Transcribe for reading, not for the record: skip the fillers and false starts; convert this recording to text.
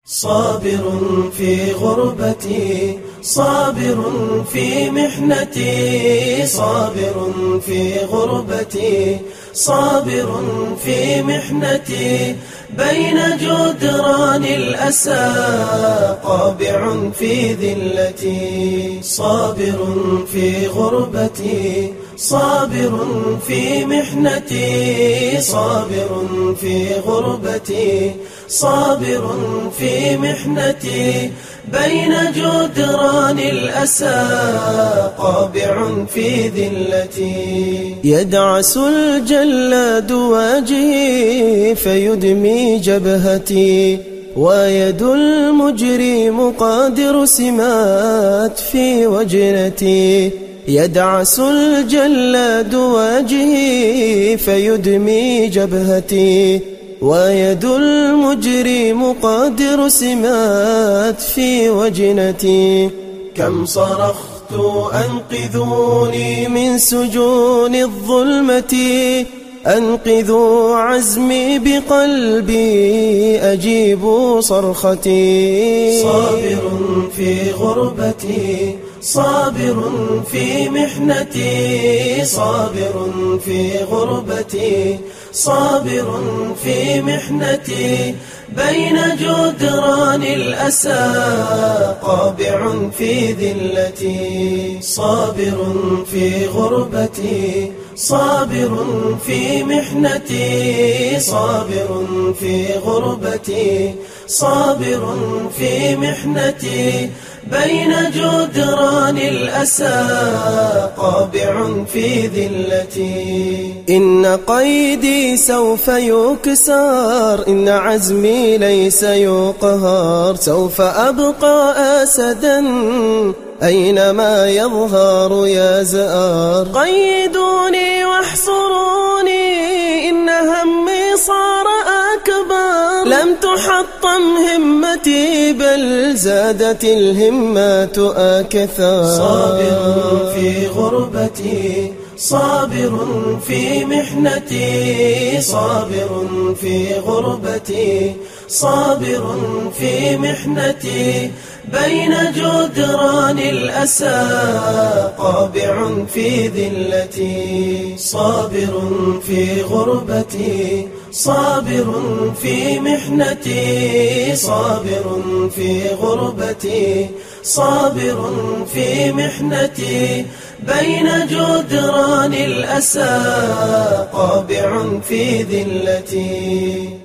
صابر في غربتي، صابر في محنتي، صابر في غربتي، صابر في محنتي، بين جدران الأسى قابع في ذلتي. صابر في غربتي، صابر في محنتي، صابر في غربتي، صابر في محنتي، بين جدران الأسى قابع في ذلتي. يدعس الجلاد واجهي فيدمي جبهتي، ويد المجرم قادر سمات في وجنتي. يدعس الجلاد واجهي فيدمي جبهتي، ويد المجرم قادر سمات في وجنتي. كم صرخت أنقذوني من سجون الظلمة، أنقذوا عزمي بقلبي أجيبوا صرختي. صابر في غربتي، صابر في محنتي، صابر في غربتي، صابر في محنتي، بين جدران الأسى قابع في ذلتي. صابر في غربتي، صابر في محنتي، صابر في غربتي، صابر في محنتي، بين جدران الأسى قابع في ذلتي. إن قيدي سوف يكسر، إن عزمي ليس يقهر، سوف أبقى أسدا أينما يظهر يا زار. قيدوني واحصروني، إن همي صار أكبر، لم تحطم همتي بل زادت الهمات أكثر. صابر في غربتي، صابر في محنتي، صابر في غربتي، صابر في محنتي، بين جدران الأسى قابع في ذلتي. صابر في غربتي، صابر في محنتي، صابر في غربتي، صابر في محنتي، بين جدران الأسى قابع في ذلتي.